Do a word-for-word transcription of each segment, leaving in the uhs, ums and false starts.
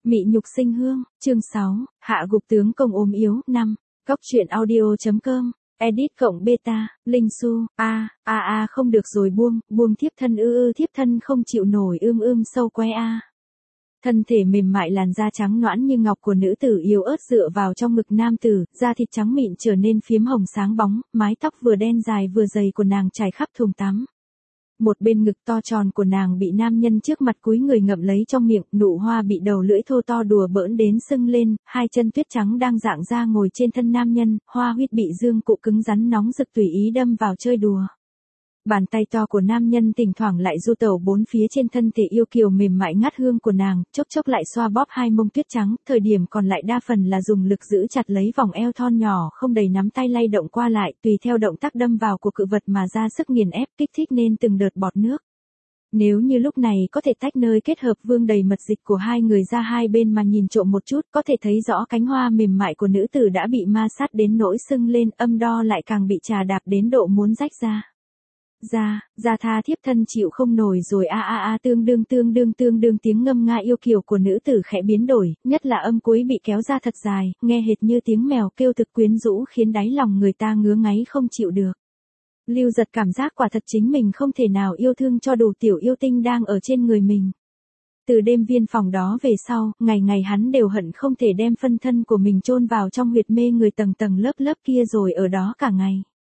Mị nhục sinh hương, chương sáu, hạ gục tướng công ốm yếu, năm, góc truyện audio.com, edit cộng beta, Linh Su, a, a a không được rồi buông, buông thiếp thân ư ư thiếp thân không chịu nổi ưm ưm sâu que a. Thân thể mềm mại làn da trắng nõn như ngọc của nữ tử yếu ớt dựa vào trong ngực nam tử, da thịt trắng mịn trở nên phiếm hồng sáng bóng, mái tóc vừa đen dài vừa dày của nàng trải khắp thùng tắm. Một bên ngực to tròn của nàng bị nam nhân trước mặt cúi người ngậm lấy trong miệng, nụ hoa bị đầu lưỡi thô to đùa bỡn đến sưng lên, hai chân tuyết trắng đang dạng ra ngồi trên thân nam nhân, hoa huyết bị dương cụ cứng rắn nóng rực tùy ý đâm vào chơi đùa. Bàn tay to của nam nhân thỉnh thoảng lại du tẩu bốn phía trên thân thể yêu kiều mềm mại ngát hương của nàng, chốc chốc lại xoa bóp hai mông tuyết trắng, thời điểm còn lại đa phần là dùng lực giữ chặt lấy vòng eo thon nhỏ không đầy nắm tay lay động qua lại, tùy theo động tác đâm vào của cự vật mà ra sức nghiền ép kích thích nên từng đợt bọt nước. Nếu như lúc này có thể tách nơi kết hợp vương đầy mật dịch của hai người ra hai bên mà nhìn trộm một chút, có thể thấy rõ cánh hoa mềm mại của nữ tử đã bị ma sát đến nỗi sưng lên, âm đo lại càng bị trà đạp đến độ muốn rách ra. Ra, ra tha thiếp thân chịu không nổi rồi a a a tương đương tương đương tương đương tiếng ngâm nga yêu kiều của nữ tử khẽ biến đổi, nhất là âm cuối bị kéo ra thật dài, nghe hệt như tiếng mèo kêu thực quyến rũ khiến đáy lòng người ta ngứa ngáy không chịu được. Lưu Giật cảm giác quả thật chính mình không thể nào yêu thương cho đủ tiểu yêu tinh đang ở trên người mình. Từ đêm viên phòng đó về sau, ngày ngày hắn đều hận không thể đem phân thân của mình chôn vào trong huyệt mê người tầng tầng lớp lớp kia rồi ở đó cả ngày.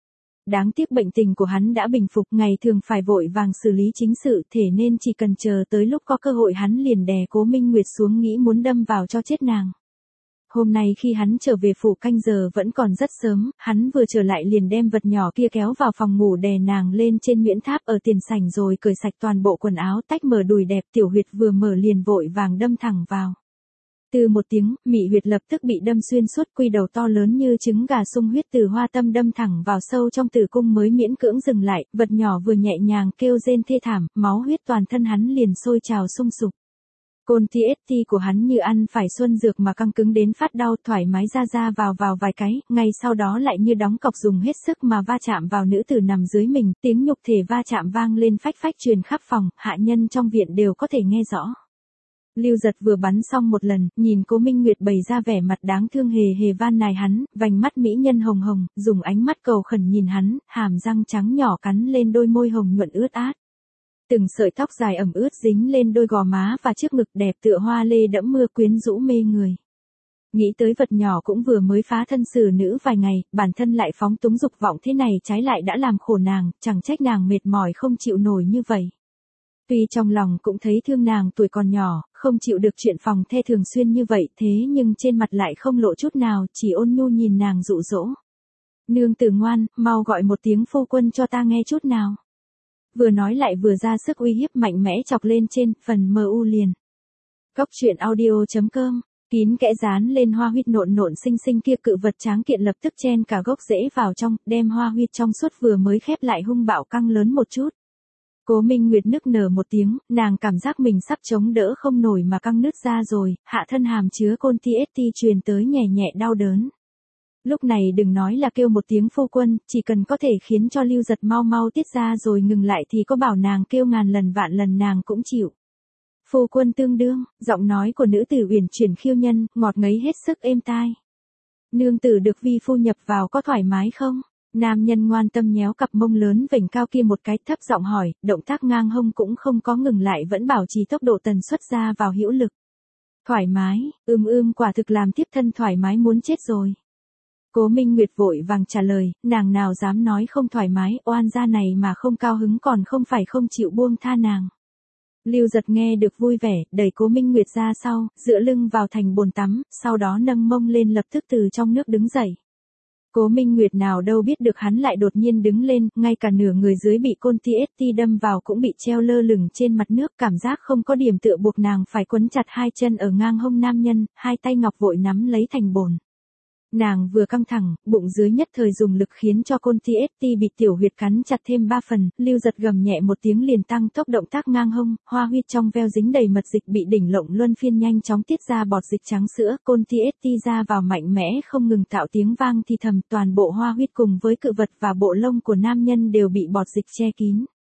Đáng tiếc bệnh tình của hắn đã bình phục, ngày thường phải vội vàng xử lý chính sự, thể nên chỉ cần chờ tới lúc có cơ hội hắn liền đè Cố Minh Nguyệt xuống nghĩ muốn đâm vào cho chết nàng. Hôm nay khi hắn trở về phủ canh giờ vẫn còn rất sớm, hắn vừa trở lại liền đem vật nhỏ kia kéo vào phòng ngủ đè nàng lên trên miễn tháp ở tiền sảnh rồi cởi sạch toàn bộ quần áo tách mở đùi đẹp, tiểu huyệt vừa mở liền vội vàng đâm thẳng vào. Từ một tiếng, mị huyệt lập tức bị đâm xuyên suốt, quy đầu to lớn như trứng gà sung huyết từ hoa tâm đâm thẳng vào sâu trong tử cung mới miễn cưỡng dừng lại, vật nhỏ vừa nhẹ nhàng kêu rên thê thảm, máu huyết toàn thân hắn liền sôi trào sung sục. Côn ti ét ti của hắn như ăn phải xuân dược mà căng cứng đến phát đau, thoải mái ra ra vào vào vài cái, ngay sau đó lại như đóng cọc dùng hết sức mà va chạm vào nữ tử nằm dưới mình, tiếng nhục thể va chạm vang lên phách phách truyền khắp phòng, hạ nhân trong viện đều có thể nghe rõ. Lưu Giật vừa bắn xong một lần, nhìn Cố Minh Nguyệt bày ra vẻ mặt đáng thương hề hề van nài hắn, vành mắt mỹ nhân hồng hồng, dùng ánh mắt cầu khẩn nhìn hắn, hàm răng trắng nhỏ cắn lên đôi môi hồng nhuận ướt át. Từng sợi tóc dài ẩm ướt dính lên đôi gò má và trước ngực đẹp tựa hoa lê đẫm mưa quyến rũ mê người. Nghĩ tới vật nhỏ cũng vừa mới phá thân xử nữ vài ngày, bản thân lại phóng túng dục vọng thế này trái lại đã làm khổ nàng, chẳng trách nàng mệt mỏi không chịu nổi như vậy. Tuy trong lòng cũng thấy thương nàng tuổi còn nhỏ, không chịu được chuyện phòng the thường xuyên như vậy, thế nhưng trên mặt lại không lộ chút nào, chỉ ôn nhu nhìn nàng dụ dỗ. Nương tử ngoan, mau gọi một tiếng phu quân cho ta nghe chút nào. Vừa nói lại vừa ra sức uy hiếp mạnh mẽ chọc lên trên phần em u liền. Góc truyện audio.com, kín kẽ dán lên hoa huyết nộn nộn xinh xinh kia, cự vật tráng kiện lập tức chen cả gốc rễ vào trong, đem hoa huyết trong suốt vừa mới khép lại hung bạo căng lớn một chút. Cố Minh Nguyệt nức nở một tiếng, nàng cảm giác mình sắp chống đỡ không nổi mà căng nứt ra rồi, hạ thân hàm chứa côn ti ét ti truyền tới nhẹ nhẹ đau đớn. Lúc này đừng nói là kêu một tiếng phu quân, chỉ cần có thể khiến cho Lưu Giật mau mau tiết ra rồi ngừng lại thì có bảo nàng kêu ngàn lần vạn lần nàng cũng chịu. Phu quân tương đương, giọng nói của nữ tử uyển chuyển khiêu nhân, ngọt ngấy hết sức êm tai. Nương tử được vi phu nhập vào có thoải mái không? Nam nhân ngoan tâm nhéo cặp mông lớn vểnh cao kia một cái, thấp giọng hỏi, động tác ngang hông cũng không có ngừng lại, vẫn bảo trì tốc độ tần suất ra vào hữu lực. Thoải mái, ưm ưm quả thực làm tiếp thân thoải mái muốn chết rồi. Cố Minh Nguyệt vội vàng trả lời, nàng nào dám nói không thoải mái, oan gia này mà không cao hứng còn không phải không chịu buông tha nàng. Lưu Giật nghe được vui vẻ, đẩy Cố Minh Nguyệt ra sau, dựa lưng vào thành bồn tắm, sau đó nâng mông lên lập tức từ trong nước đứng dậy. Cố Minh Nguyệt nào đâu biết được hắn lại đột nhiên đứng lên, ngay cả nửa người dưới bị côn ti ét ti đâm vào cũng bị treo lơ lửng trên mặt nước, cảm giác không có điểm tựa buộc nàng phải quấn chặt hai chân ở ngang hông nam nhân, hai tay ngọc vội nắm lấy thành bồn. Nàng vừa căng thẳng, bụng dưới nhất thời dùng lực khiến cho côn ti ét ti bị tiểu huyệt cắn chặt thêm ba phần, Lưu Giật gầm nhẹ một tiếng liền tăng tốc động tác ngang hông, hoa huyết trong veo dính đầy mật dịch bị đỉnh lộng luân phiên nhanh chóng tiết ra bọt dịch trắng sữa, côn ti ét ti ra vào mạnh mẽ không ngừng tạo tiếng vang thì thầm, toàn bộ hoa huyết cùng với cự vật và bộ lông của nam nhân đều bị bọt dịch che kín.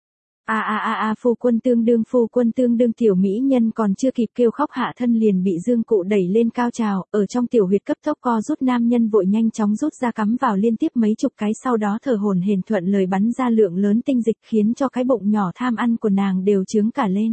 A a a a phu quân tương đương phu quân tương đương tiểu mỹ nhân còn chưa kịp kêu khóc hạ thân liền bị dương cụ đẩy lên cao trào, ở trong tiểu huyệt cấp tốc co rút nam nhân vội nhanh chóng rút ra cắm vào liên tiếp mấy chục cái sau đó thở hổn hển thuận lời bắn ra lượng lớn tinh dịch khiến cho cái bụng nhỏ tham ăn của nàng đều trướng cả lên.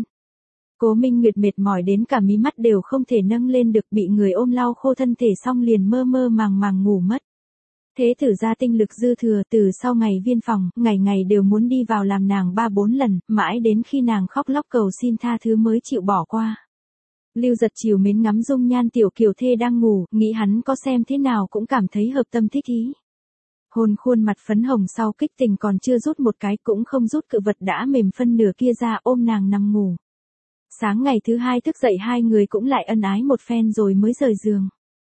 Cố Minh Nguyệt mệt mỏi đến cả mí mắt đều không thể nâng lên được bị người ôm lau khô thân thể xong liền mơ mơ màng màng ngủ mất. Thế tử ra tinh lực dư thừa từ sau ngày viên phòng, ngày ngày đều muốn đi vào làm nàng ba bốn lần, mãi đến khi nàng khóc lóc cầu xin tha thứ mới chịu bỏ qua. Lưu Giật chiều mến ngắm dung nhan tiểu kiều thê đang ngủ, nghĩ hắn có xem thế nào cũng cảm thấy hợp tâm thích ý. Hôn khuôn mặt phấn hồng sau kích tình còn chưa rút một cái cũng không rút cự vật đã mềm phân nửa kia ra ôm nàng nằm ngủ. Sáng ngày thứ hai thức dậy hai người cũng lại ân ái một phen rồi mới rời giường.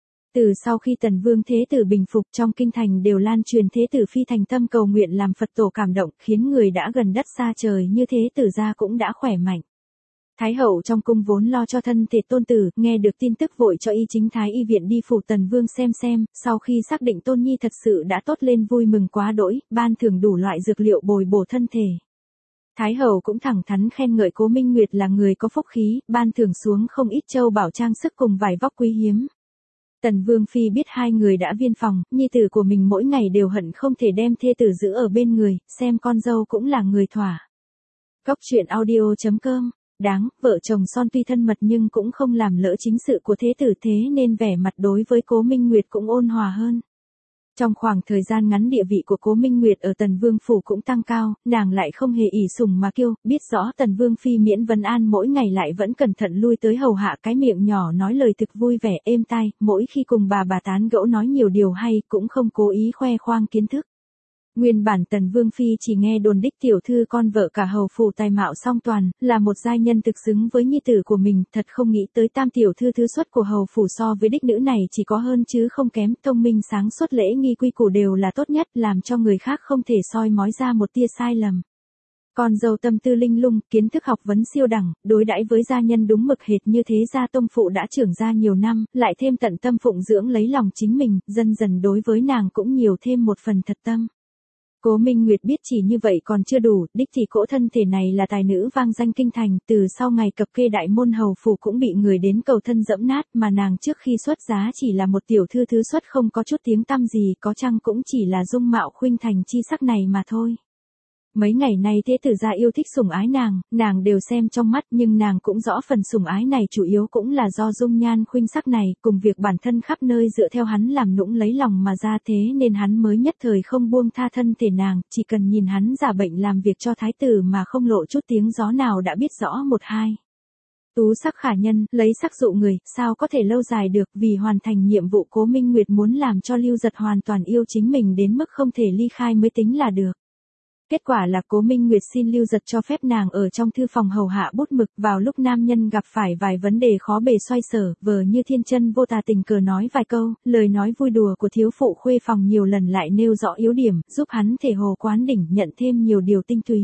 Từ sau khi Tần Vương Thế Tử bình phục trong kinh thành đều lan truyền Thế Tử phi thành tâm cầu nguyện làm Phật tổ cảm động khiến người đã gần đất xa trời như Thế Tử gia cũng đã khỏe mạnh. Thái hậu trong cung vốn lo cho thân thể tôn tử, nghe được tin tức vội cho y chính thái y viện đi phủ Tần Vương xem xem, sau khi xác định tôn nhi thật sự đã tốt lên vui mừng quá đỗi, ban thưởng đủ loại dược liệu bồi bổ thân thể. Thái hậu cũng thẳng thắn khen ngợi Cố Minh Nguyệt là người có phúc khí, ban thưởng xuống không ít châu bảo trang sức cùng vải vóc quý hiếm. Tần Vương Phi biết hai người đã viên phòng, nhi tử của mình mỗi ngày đều hận không thể đem thê tử giữ ở bên người, xem con dâu cũng là người thỏa. Góc truyện audio chấm com, đáng, vợ chồng son tuy thân mật nhưng cũng không làm lỡ chính sự của thế tử thế nên vẻ mặt đối với Cố Minh Nguyệt cũng ôn hòa hơn. Trong khoảng thời gian ngắn địa vị của Cố Minh Nguyệt ở Tần Vương Phủ cũng tăng cao, nàng lại không hề ỷ sủng mà kiêu, biết rõ Tần Vương Phi miễn vấn an mỗi ngày lại vẫn cẩn thận lui tới hầu hạ cái miệng nhỏ nói lời thực vui vẻ êm tai, mỗi khi cùng bà bà tán gẫu nói nhiều điều hay cũng không cố ý khoe khoang kiến thức. Nguyên bản Tần Vương Phi chỉ nghe đồn đích tiểu thư con vợ cả hầu phủ tài mạo song toàn, là một giai nhân thực xứng với nhi tử của mình, thật không nghĩ tới tam tiểu thư thứ xuất của hầu phủ so với đích nữ này chỉ có hơn chứ không kém, thông minh sáng suốt lễ nghi quy củ đều là tốt nhất, làm cho người khác không thể soi mói ra một tia sai lầm. Con dâu tâm tư linh lung, kiến thức học vấn siêu đẳng, đối đãi với gia nhân đúng mực hệt như thế gia tông phụ đã trưởng ra nhiều năm, lại thêm tận tâm phụng dưỡng lấy lòng chính mình, dần dần đối với nàng cũng nhiều thêm một phần thật tâm. Cố Minh Nguyệt biết chỉ như vậy còn chưa đủ, đích thì cỗ thân thể này là tài nữ vang danh kinh thành, từ sau ngày cập kê đại môn hầu phủ cũng bị người đến cầu thân dẫm nát, mà nàng trước khi xuất giá chỉ là một tiểu thư thứ xuất không có chút tiếng tăm gì, có chăng cũng chỉ là dung mạo khuynh thành chi sắc này mà thôi. Mấy ngày nay thế tử gia yêu thích sủng ái nàng, nàng đều xem trong mắt nhưng nàng cũng rõ phần sủng ái này chủ yếu cũng là do dung nhan khuynh sắc này, cùng việc bản thân khắp nơi dựa theo hắn làm nũng lấy lòng mà ra thế nên hắn mới nhất thời không buông tha thân thể nàng, chỉ cần nhìn hắn giả bệnh làm việc cho thái tử mà không lộ chút tiếng gió nào đã biết rõ một hai. Tú sắc khả nhân, lấy sắc dụ người, sao có thể lâu dài được, vì hoàn thành nhiệm vụ Cố Minh Nguyệt muốn làm cho Lưu Giật hoàn toàn yêu chính mình đến mức không thể ly khai mới tính là được. Kết quả là Cố Minh Nguyệt xin Lưu Giật cho phép nàng ở trong thư phòng hầu hạ bút mực, vào lúc nam nhân gặp phải vài vấn đề khó bề xoay sở, vờ như thiên chân vô tà tình cờ nói vài câu, lời nói vui đùa của thiếu phụ khuê phòng nhiều lần lại nêu rõ yếu điểm, giúp hắn thể hồ quán đỉnh, nhận thêm nhiều điều tinh túy.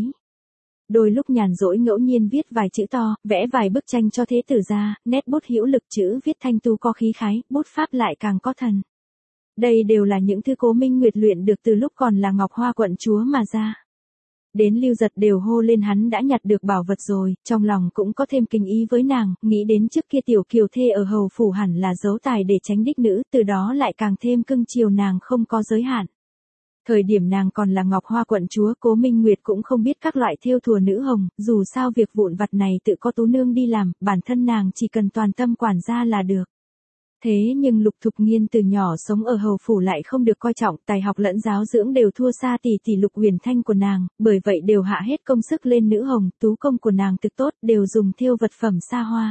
Đôi lúc nhàn rỗi ngẫu nhiên viết vài chữ to, vẽ vài bức tranh cho thế tử ra, nét bút hữu lực, chữ viết thanh tu có khí khái, bút pháp lại càng có thần. Đây đều là những thứ Cố Minh Nguyệt luyện được từ lúc còn là Ngọc Hoa quận chúa mà ra. Đến Lưu Giật đều hô lên hắn đã nhặt được bảo vật rồi, trong lòng cũng có thêm kinh ý với nàng, nghĩ đến trước kia tiểu kiều thê ở hầu phủ hẳn là giấu tài để tránh đích nữ, từ đó lại càng thêm cưng chiều nàng không có giới hạn. Thời điểm nàng còn là Ngọc Hoa quận chúa, Cố Minh Nguyệt cũng không biết các loại thêu thùa nữ hồng, dù sao việc vụn vặt này tự có tú nương đi làm, bản thân nàng chỉ cần toàn tâm quản gia là được. Thế nhưng Lục Thục Nghiên từ nhỏ sống ở hầu phủ lại không được coi trọng, tài học lẫn giáo dưỡng đều thua xa tỷ tỷ Lục Huyền Thanh của nàng, bởi vậy đều hạ hết công sức lên nữ hồng, tú công của nàng thực tốt, đều dùng thêu vật phẩm xa hoa.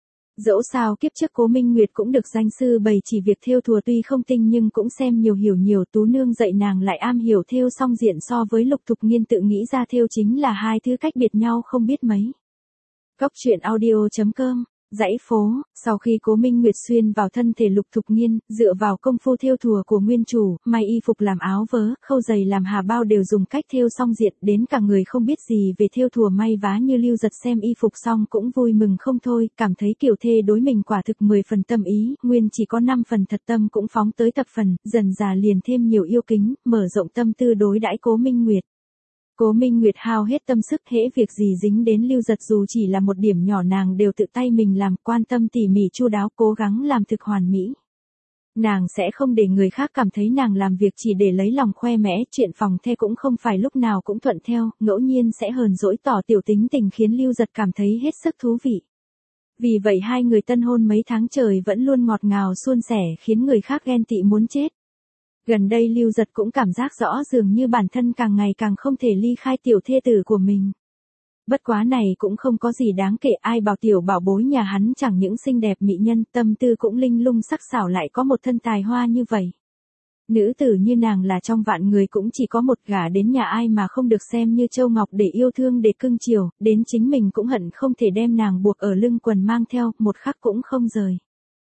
Dẫu sao kiếp trước Cố Minh Nguyệt cũng được danh sư bày chỉ việc thêu thùa tuy không tinh nhưng cũng xem nhiều hiểu nhiều, tú nương dạy nàng lại am hiểu thêu song diện so với Lục Thục Nghiên tự nghĩ ra thêu chính là hai thứ cách biệt nhau không biết mấy. Góc truyện audio chấm com Dãy phố, sau khi Cố Minh Nguyệt xuyên vào thân thể Lục Thục Nghiên, dựa vào công phu thêu thùa của nguyên chủ, may y phục làm áo vớ, khâu giày làm hà bao đều dùng cách thêu song diện, đến cả người không biết gì về thêu thùa may vá như Lưu Giật xem y phục xong cũng vui mừng không thôi, cảm thấy kiểu thê đối mình quả thực mười phần tâm ý, nguyên chỉ có năm phần thật tâm cũng phóng tới tập phần, dần già liền thêm nhiều yêu kính, mở rộng tâm tư đối đãi Cố Minh Nguyệt. Cố Minh Nguyệt hao hết tâm sức, hễ việc gì dính đến Lưu Giật dù chỉ là một điểm nhỏ nàng đều tự tay mình làm, quan tâm tỉ mỉ chu đáo, cố gắng làm thực hoàn mỹ. Nàng sẽ không để người khác cảm thấy nàng làm việc chỉ để lấy lòng khoe mẽ, chuyện phòng the cũng không phải lúc nào cũng thuận theo, ngẫu nhiên sẽ hờn dỗi tỏ tiểu tính tình khiến Lưu Giật cảm thấy hết sức thú vị. Vì vậy hai người tân hôn mấy tháng trời vẫn luôn ngọt ngào suôn sẻ khiến người khác ghen tị muốn chết. Gần đây Lưu Giật cũng cảm giác rõ dường như bản thân càng ngày càng không thể ly khai tiểu thê tử của mình. Bất quá này cũng không có gì đáng kể, ai bảo tiểu bảo bối nhà hắn chẳng những xinh đẹp mỹ nhân, tâm tư cũng linh lung sắc sảo, lại có một thân tài hoa như vậy. Nữ tử như nàng là trong vạn người cũng chỉ có một, gả đến nhà ai mà không được xem như châu ngọc để yêu thương để cưng chiều, đến chính mình cũng hận không thể đem nàng buộc ở lưng quần mang theo, một khắc cũng không rời.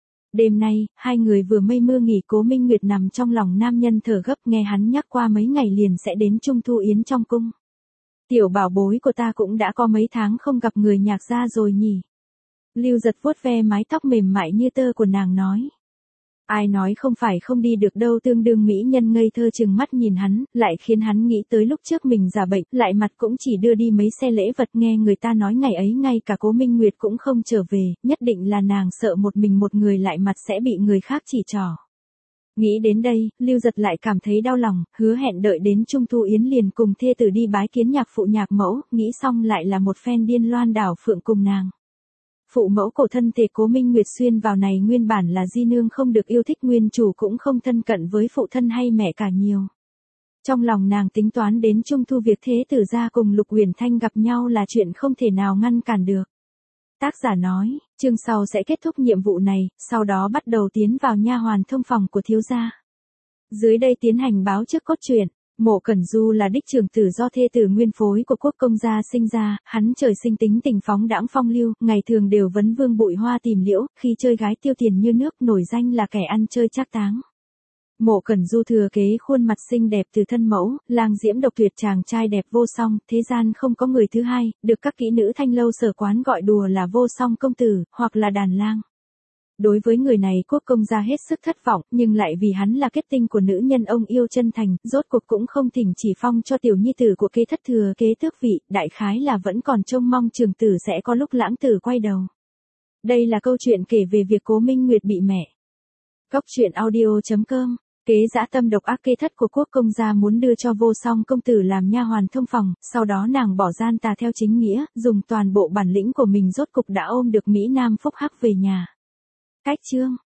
Đêm nay, hai người vừa mây mưa nghỉ, Cố Minh Nguyệt nằm trong lòng nam nhân thở gấp, nghe hắn nhắc qua mấy ngày liền sẽ đến Trung Thu Yến trong cung. Tiểu bảo bối của ta cũng đã có mấy tháng không gặp người nhạc gia rồi nhỉ. Lưu Giật vuốt ve mái tóc mềm mại như tơ của nàng nói. Ai nói không phải không đi được đâu, tương đương mỹ nhân ngây thơ chừng mắt nhìn hắn, lại khiến hắn nghĩ tới lúc trước mình giả bệnh, lại mặt cũng chỉ đưa đi mấy xe lễ vật, nghe người ta nói ngày ấy ngay cả Cố Minh Nguyệt cũng không trở về, nhất định là nàng sợ một mình một người lại mặt sẽ bị người khác chỉ trỏ. Nghĩ đến đây, Lưu Giật lại cảm thấy đau lòng, hứa hẹn đợi đến Trung Thu Yến liền cùng thê tử đi bái kiến nhạc phụ nhạc mẫu, nghĩ xong lại là một phen điên loan đảo phượng cùng nàng. Phụ mẫu cổ thân thể Cố Minh Nguyệt xuyên vào này nguyên bản là di nương không được yêu thích, nguyên chủ cũng không thân cận với phụ thân hay mẹ cả nhiều. Trong lòng nàng tính toán đến Trung Thu việc thế tử gia cùng Lục Uyển Thanh gặp nhau là chuyện không thể nào ngăn cản được. Tác giả nói, chương sau sẽ kết thúc nhiệm vụ này, sau đó bắt đầu tiến vào nha hoàn thông phòng của thiếu gia. Dưới đây tiến hành báo trước cốt truyện. Mộ Cẩn Du là đích trưởng tử do thê tử nguyên phối của quốc công gia sinh ra, hắn trời sinh tính tình phóng đãng phong lưu, ngày thường đều vấn vương bụi hoa tìm liễu, khi chơi gái tiêu tiền như nước, nổi danh là kẻ ăn chơi trác táng. Mộ Cẩn Du thừa kế khuôn mặt xinh đẹp từ thân mẫu, lang diễm độc tuyệt, chàng trai đẹp vô song, thế gian không có người thứ hai, được các kỹ nữ thanh lâu sở quán gọi đùa là vô song công tử, hoặc là đàn lang. Đối với người này quốc công gia hết sức thất vọng, nhưng lại vì hắn là kết tinh của nữ nhân ông yêu chân thành, rốt cuộc cũng không thỉnh chỉ phong cho tiểu nhi tử của kế thất thừa kế tước vị, đại khái là vẫn còn trông mong trường tử sẽ có lúc lãng tử quay đầu. Đây là câu chuyện kể về việc Cố Minh Nguyệt bị mẹ. Góc truyện audio chấm com. Kế dã tâm độc ác kế thất của quốc công gia muốn đưa cho vô song công tử làm nha hoàn thông phòng, sau đó nàng bỏ gian tà theo chính nghĩa, dùng toàn bộ bản lĩnh của mình rốt cục đã ôm được Mỹ Nam phúc hắc về nhà. Cách chương